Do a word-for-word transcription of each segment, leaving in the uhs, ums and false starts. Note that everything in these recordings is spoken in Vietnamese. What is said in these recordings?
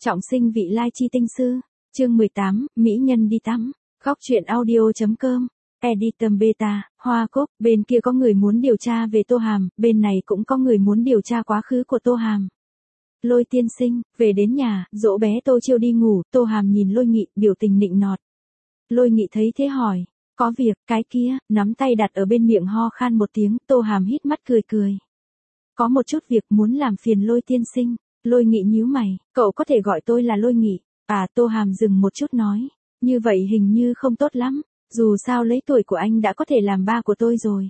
Trọng sinh vị lai chi tinh sư, chương mười tám, Mỹ nhân đi tắm, góc truyện audio.com, Editum Beta, Hoa Cốc, bên kia có người muốn điều tra về Tô Hàm, bên này cũng có người muốn điều tra quá khứ của Tô Hàm. Lôi tiên sinh, về đến nhà, dỗ bé Tô Chiêu đi ngủ, Tô Hàm nhìn Lôi Nghị, biểu tình nịnh nọt. Lôi Nghị thấy thế hỏi, có việc, cái kia, nắm tay đặt ở bên miệng ho khan một tiếng, Tô Hàm hít mắt cười cười. Có một chút việc muốn làm phiền Lôi tiên sinh. Lôi Nghị nhíu mày, cậu có thể gọi tôi là Lôi Nghị. À, Tô Hàm dừng một chút nói, như vậy hình như không tốt lắm, dù sao lấy tuổi của anh đã có thể làm ba của tôi rồi.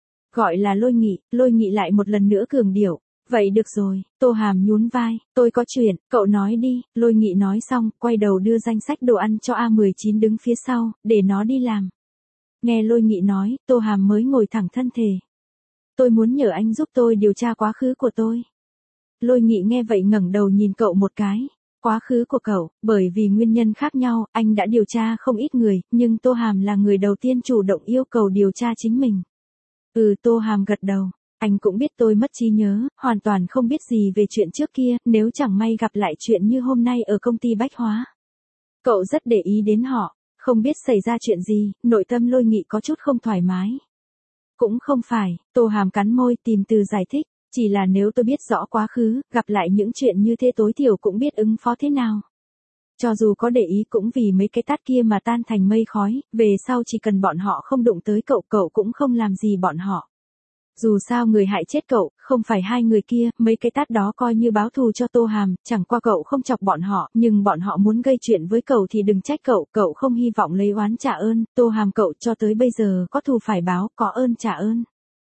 Gọi là Lôi Nghị, Lôi Nghị lại một lần nữa cường điệu, vậy được rồi, Tô Hàm nhún vai, tôi có chuyện, cậu nói đi, Lôi Nghị nói xong, quay đầu đưa danh sách đồ ăn cho A mười chín đứng phía sau, để nó đi làm. Nghe Lôi Nghị nói, Tô Hàm mới ngồi thẳng thân thể. Tôi muốn nhờ anh giúp tôi điều tra quá khứ của tôi. Lôi Nghị nghe vậy ngẩng đầu nhìn cậu một cái. Quá khứ của cậu, bởi vì nguyên nhân khác nhau, anh đã điều tra không ít người, nhưng Tô Hàm là người đầu tiên chủ động yêu cầu điều tra chính mình. Ừ, Tô Hàm gật đầu. Anh cũng biết tôi mất trí nhớ, hoàn toàn không biết gì về chuyện trước kia, nếu chẳng may gặp lại chuyện như hôm nay ở công ty bách hóa. Cậu rất để ý đến họ, không biết xảy ra chuyện gì, nội tâm Lôi Nghị có chút không thoải mái. Cũng không phải, Tô Hàm cắn môi tìm từ giải thích. Chỉ là nếu tôi biết rõ quá khứ, gặp lại những chuyện như thế tối thiểu cũng biết ứng phó thế nào. Cho dù có để ý cũng vì mấy cái tát kia mà tan thành mây khói, về sau chỉ cần bọn họ không đụng tới cậu, cậu cũng không làm gì bọn họ. Dù sao người hại chết cậu, không phải hai người kia, mấy cái tát đó coi như báo thù cho Tô Hàm, chẳng qua cậu không chọc bọn họ, nhưng bọn họ muốn gây chuyện với cậu thì đừng trách cậu, cậu không hy vọng lấy oán trả ơn, Tô Hàm cậu cho tới bây giờ có thù phải báo, có ơn trả ơn.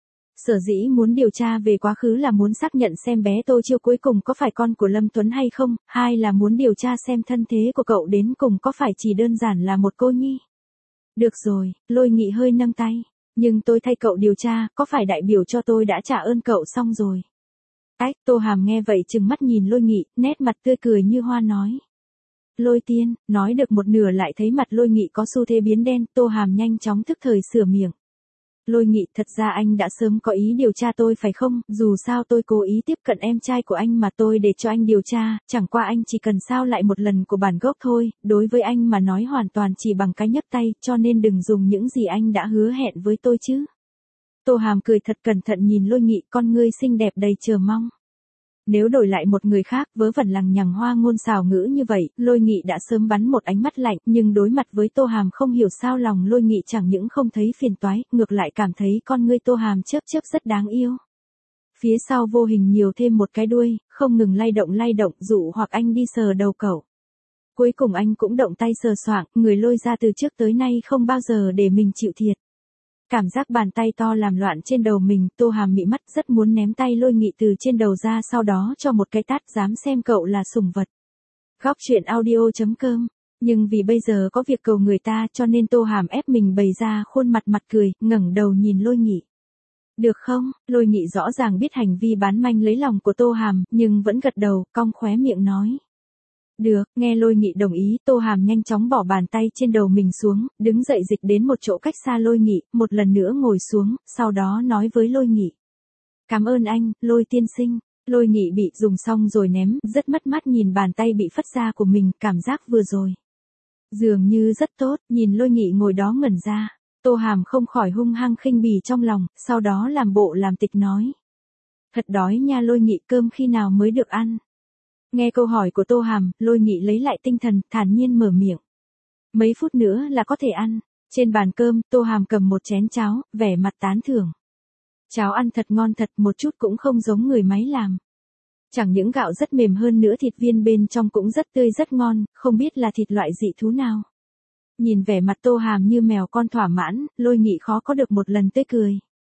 Sở dĩ muốn điều tra về quá khứ là muốn xác nhận xem bé Tô Chiêu cuối cùng có phải con của Lâm Tuấn hay không, hai là muốn điều tra xem thân thế của cậu đến cùng có phải chỉ đơn giản là một cô nhi. Được rồi, Lôi Nghị hơi nâng tay, nhưng tôi thay cậu điều tra, có phải đại biểu cho tôi đã trả ơn cậu xong rồi. Ách, Tô Hàm nghe vậy trừng mắt nhìn Lôi Nghị, nét mặt tươi cười như hoa nói. Lôi tiên, nói được một nửa lại thấy mặt Lôi Nghị có xu thế biến đen, Tô Hàm nhanh chóng thức thời sửa miệng. Lôi Nghị, thật ra anh đã sớm có ý điều tra tôi phải không, dù sao tôi cố ý tiếp cận em trai của anh mà tôi để cho anh điều tra, chẳng qua anh chỉ cần sao lại một lần của bản gốc thôi, đối với anh mà nói hoàn toàn chỉ bằng cái nhấc tay, cho nên đừng dùng những gì anh đã hứa hẹn với tôi chứ. Tô Hàm cười thật cẩn thận nhìn Lôi Nghị, con ngươi xinh đẹp đầy chờ mong. Nếu đổi lại một người khác, vớ vẩn lằng nhằng hoa ngôn xào ngữ như vậy, Lôi Nghị đã sớm bắn một ánh mắt lạnh, nhưng đối mặt với Tô Hàm không hiểu sao lòng Lôi Nghị chẳng những không thấy phiền toái, ngược lại cảm thấy con ngươi Tô Hàm chớp chớp rất đáng yêu. Phía sau vô hình nhiều thêm một cái đuôi, không ngừng lay động lay động dụ hoặc anh đi sờ đầu cậu. Cuối cùng anh cũng động tay sờ soạng, người Lôi ra từ trước tới nay không bao giờ để mình chịu thiệt. Cảm giác bàn tay to làm loạn trên đầu mình, Tô Hàm mị mắt rất muốn ném tay Lôi Nghị từ trên đầu ra sau đó cho một cái tát dám xem cậu là sủng vật. Góc truyện audio.com, nhưng vì bây giờ có việc cầu người ta cho nên Tô Hàm ép mình bày ra khuôn mặt mặt cười, ngẩng đầu nhìn Lôi Nghị. Được không, Lôi Nghị rõ ràng biết hành vi bán manh lấy lòng của Tô Hàm, nhưng vẫn gật đầu, cong khóe miệng nói. Được, nghe Lôi Nghị đồng ý, Tô Hàm nhanh chóng bỏ bàn tay trên đầu mình xuống, đứng dậy dịch đến một chỗ cách xa Lôi Nghị, một lần nữa ngồi xuống, sau đó nói với Lôi Nghị. Cảm ơn anh, Lôi tiên sinh. Lôi Nghị bị dùng xong rồi ném, rất mất mát nhìn bàn tay bị phất ra của mình, cảm giác vừa rồi. Dường như rất tốt, nhìn Lôi Nghị ngồi đó ngẩn ra, Tô Hàm không khỏi hung hăng khinh bỉ trong lòng, sau đó làm bộ làm tịch nói. Thật đói nha Lôi Nghị, cơm khi nào mới được ăn. Nghe câu hỏi của Tô Hàm, Lôi Nghị lấy lại tinh thần, thản nhiên mở miệng. Mấy phút nữa là có thể ăn. Trên bàn cơm, Tô Hàm cầm một chén cháo, vẻ mặt tán thưởng. Cháo ăn thật ngon thật, một chút cũng không giống người máy làm. Chẳng những gạo rất mềm hơn nữa, thịt viên bên trong cũng rất tươi rất ngon, không biết là thịt loại dị thú nào. Nhìn vẻ mặt Tô Hàm như mèo con thỏa mãn, Lôi Nghị khó có được một lần tươi cười.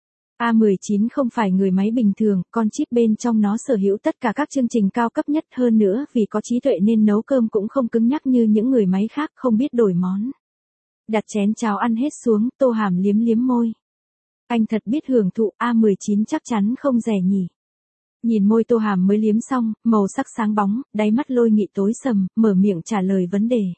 A mười chín không phải người máy bình thường, con chip bên trong nó sở hữu tất cả các chương trình cao cấp nhất, hơn nữa vì có trí tuệ nên nấu cơm cũng không cứng nhắc như những người máy khác, không biết đổi món. Đặt chén cháo ăn hết xuống, Tô Hàm liếm liếm môi. Anh thật biết hưởng thụ, A mười chín chắc chắn không rẻ nhỉ. Nhìn môi Tô Hàm mới liếm xong, màu sắc sáng bóng, đáy mắt Lôi Nghị tối sầm, mở miệng trả lời vấn đề.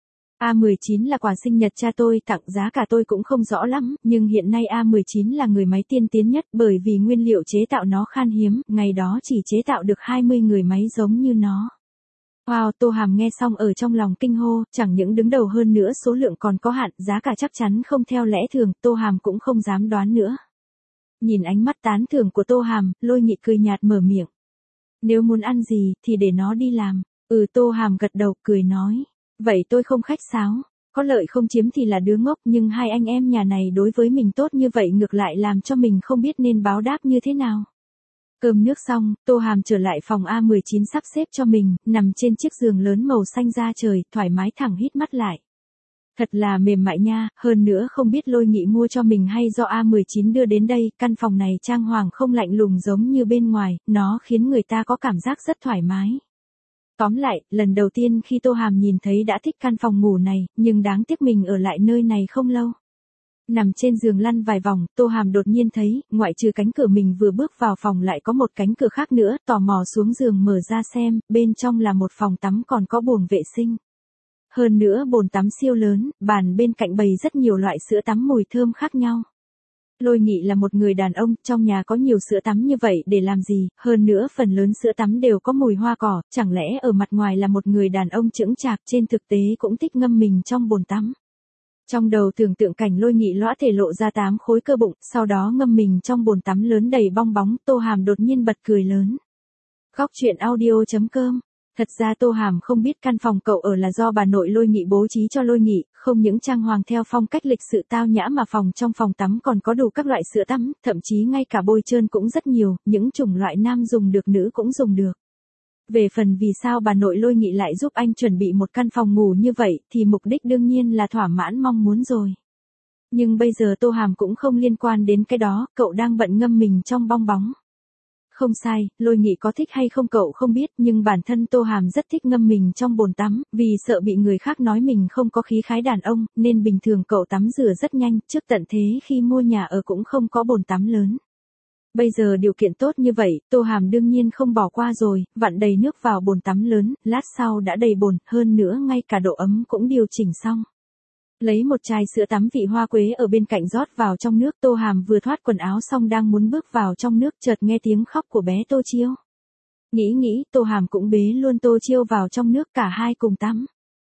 A mười chín là quà sinh nhật cha tôi tặng, giá cả tôi cũng không rõ lắm, nhưng hiện nay A mười chín là người máy tiên tiến nhất bởi vì nguyên liệu chế tạo nó khan hiếm, ngày đó chỉ chế tạo được hai mươi người máy giống như nó. Wow, Tô Hàm nghe xong ở trong lòng kinh hô, chẳng những đứng đầu hơn nữa số lượng còn có hạn, giá cả chắc chắn không theo lẽ thường, Tô Hàm cũng không dám đoán nữa. Nhìn ánh mắt tán thưởng của Tô Hàm, Lôi Nghị cười nhạt mở miệng. Nếu muốn ăn gì, thì để nó đi làm. Ừ, Tô Hàm gật đầu, cười nói. Vậy tôi không khách sáo. Có lợi không chiếm thì là đứa ngốc, nhưng hai anh em nhà này đối với mình tốt như vậy ngược lại làm cho mình không biết nên báo đáp như thế nào. Cơm nước xong, Tô Hàm trở lại phòng A mười chín sắp xếp cho mình, nằm trên chiếc giường lớn màu xanh da trời, thoải mái thẳng hít mắt lại. Thật là mềm mại nha, hơn nữa không biết Lôi Nghị mua cho mình hay do A mười chín đưa đến đây, căn phòng này trang hoàng không lạnh lùng giống như bên ngoài, nó khiến người ta có cảm giác rất thoải mái. Tóm lại, lần đầu tiên khi Tô Hàm nhìn thấy đã thích căn phòng ngủ này, nhưng đáng tiếc mình ở lại nơi này không lâu. Nằm trên giường lăn vài vòng, Tô Hàm đột nhiên thấy, ngoại trừ cánh cửa mình vừa bước vào phòng lại có một cánh cửa khác nữa, tò mò xuống giường mở ra xem, bên trong là một phòng tắm còn có bồn vệ sinh. Hơn nữa bồn tắm siêu lớn, bàn bên cạnh bày rất nhiều loại sữa tắm mùi thơm khác nhau. Lôi Nghị là một người đàn ông, trong nhà có nhiều sữa tắm như vậy để làm gì, hơn nữa phần lớn sữa tắm đều có mùi hoa cỏ, chẳng lẽ ở mặt ngoài là một người đàn ông chững chạc trên thực tế cũng thích ngâm mình trong bồn tắm. Trong đầu tưởng tượng cảnh Lôi Nghị lõa thể lộ ra tám khối cơ bụng, sau đó ngâm mình trong bồn tắm lớn đầy bong bóng, Tô Hàm đột nhiên bật cười lớn. Góc truyện audio chấm com. Thật ra Tô Hàm không biết căn phòng cậu ở là do bà nội Lôi Nghị bố trí cho Lôi Nghị, không những trang hoàng theo phong cách lịch sự tao nhã mà phòng trong phòng tắm còn có đủ các loại sữa tắm, thậm chí ngay cả bôi trơn cũng rất nhiều, những chủng loại nam dùng được nữ cũng dùng được. Về phần vì sao bà nội Lôi Nghị lại giúp anh chuẩn bị một căn phòng ngủ như vậy thì mục đích đương nhiên là thỏa mãn mong muốn rồi. Nhưng bây giờ Tô Hàm cũng không liên quan đến cái đó, cậu đang bận ngâm mình trong bong bóng. Không sai, Lôi Nghị có thích hay không cậu không biết, nhưng bản thân Tô Hàm rất thích ngâm mình trong bồn tắm, vì sợ bị người khác nói mình không có khí khái đàn ông, nên bình thường cậu tắm rửa rất nhanh, trước tận thế khi mua nhà ở cũng không có bồn tắm lớn. Bây giờ điều kiện tốt như vậy, Tô Hàm đương nhiên không bỏ qua rồi, vặn đầy nước vào bồn tắm lớn, lát sau đã đầy bồn, hơn nữa ngay cả độ ấm cũng điều chỉnh xong. Lấy một chai sữa tắm vị hoa quế ở bên cạnh rót vào trong nước, Tô Hàm vừa thoát quần áo xong đang muốn bước vào trong nước chợt nghe tiếng khóc của bé Tô Chiêu. Nghĩ nghĩ, Tô Hàm cũng bế luôn Tô Chiêu vào trong nước, cả hai cùng tắm.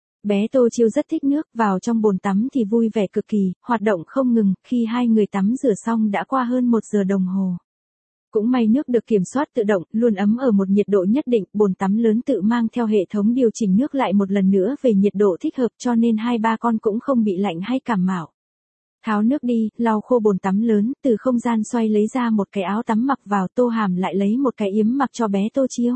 Bé Tô Chiêu rất thích nước, vào trong bồn tắm thì vui vẻ cực kỳ, hoạt động không ngừng, khi hai người tắm rửa xong đã qua hơn một giờ đồng hồ. Cũng may nước được kiểm soát tự động, luôn ấm ở một nhiệt độ nhất định, bồn tắm lớn tự mang theo hệ thống điều chỉnh nước lại một lần nữa về nhiệt độ thích hợp cho nên hai ba con cũng không bị lạnh hay cảm mạo. Tháo nước đi, lau khô bồn tắm lớn, từ không gian xoay lấy ra một cái áo tắm mặc vào, Tô Hàm lại lấy một cái yếm mặc cho bé Tô Chiêu.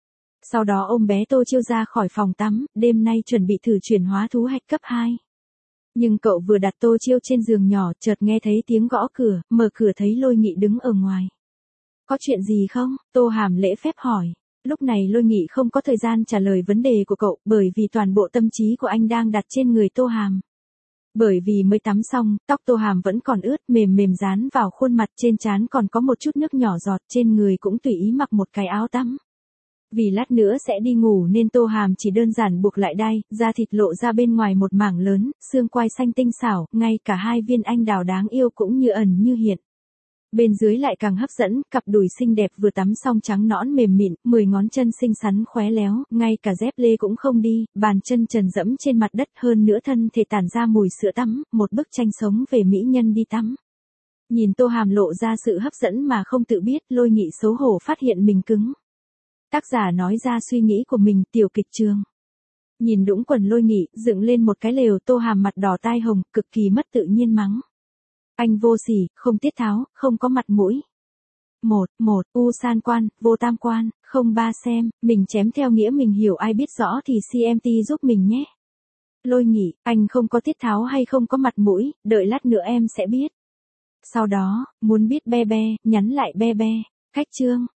Sau đó ôm bé Tô Chiêu ra khỏi phòng tắm, đêm nay chuẩn bị thử chuyển hóa thú hạch cấp hai. Nhưng cậu vừa đặt Tô Chiêu trên giường nhỏ, chợt nghe thấy tiếng gõ cửa, mở cửa thấy Lôi Nghị đứng ở ngoài. Có chuyện gì không? Tô Hàm lễ phép hỏi. Lúc này Lôi Nghị không có thời gian trả lời vấn đề của cậu, bởi vì toàn bộ tâm trí của anh đang đặt trên người Tô Hàm. Bởi vì mới tắm xong, tóc Tô Hàm vẫn còn ướt, mềm mềm dán vào khuôn mặt, trên trán còn có một chút nước nhỏ giọt, trên người cũng tùy ý mặc một cái áo tắm. Vì lát nữa sẽ đi ngủ nên Tô Hàm chỉ đơn giản buộc lại đai, da thịt lộ ra bên ngoài một mảng lớn, xương quai xanh tinh xảo, ngay cả hai viên anh đào đáng yêu cũng như ẩn như hiện. Bên dưới lại càng hấp dẫn, cặp đùi xinh đẹp vừa tắm xong trắng nõn mềm mịn, mười ngón chân xinh xắn khóe léo, ngay cả dép lê cũng không đi, bàn chân trần dẫm trên mặt đất, hơn nữa thân thể tản ra mùi sữa tắm, một bức tranh sống về mỹ nhân đi tắm. Nhìn Tô Hàm lộ ra sự hấp dẫn mà không tự biết, Lôi Nghị xấu hổ phát hiện mình cứng. Tác giả nói ra suy nghĩ của mình, tiểu kịch trường. Nhìn đũng quần Lôi Nghị, dựng lên một cái lều, Tô Hàm mặt đỏ tai hồng, cực kỳ mất tự nhiên mắng. Anh vô sỉ, không tiết tháo, không có mặt mũi. Một, một, u san quan, vô tam quan, không ba xem, mình chém theo nghĩa mình hiểu, ai biết rõ thì xê em tê giúp mình nhé. Lôi Nghị, anh không có tiết tháo hay không có mặt mũi, đợi lát nữa em sẽ biết. Sau đó, muốn biết be be, nhắn lại be be. Cách chương.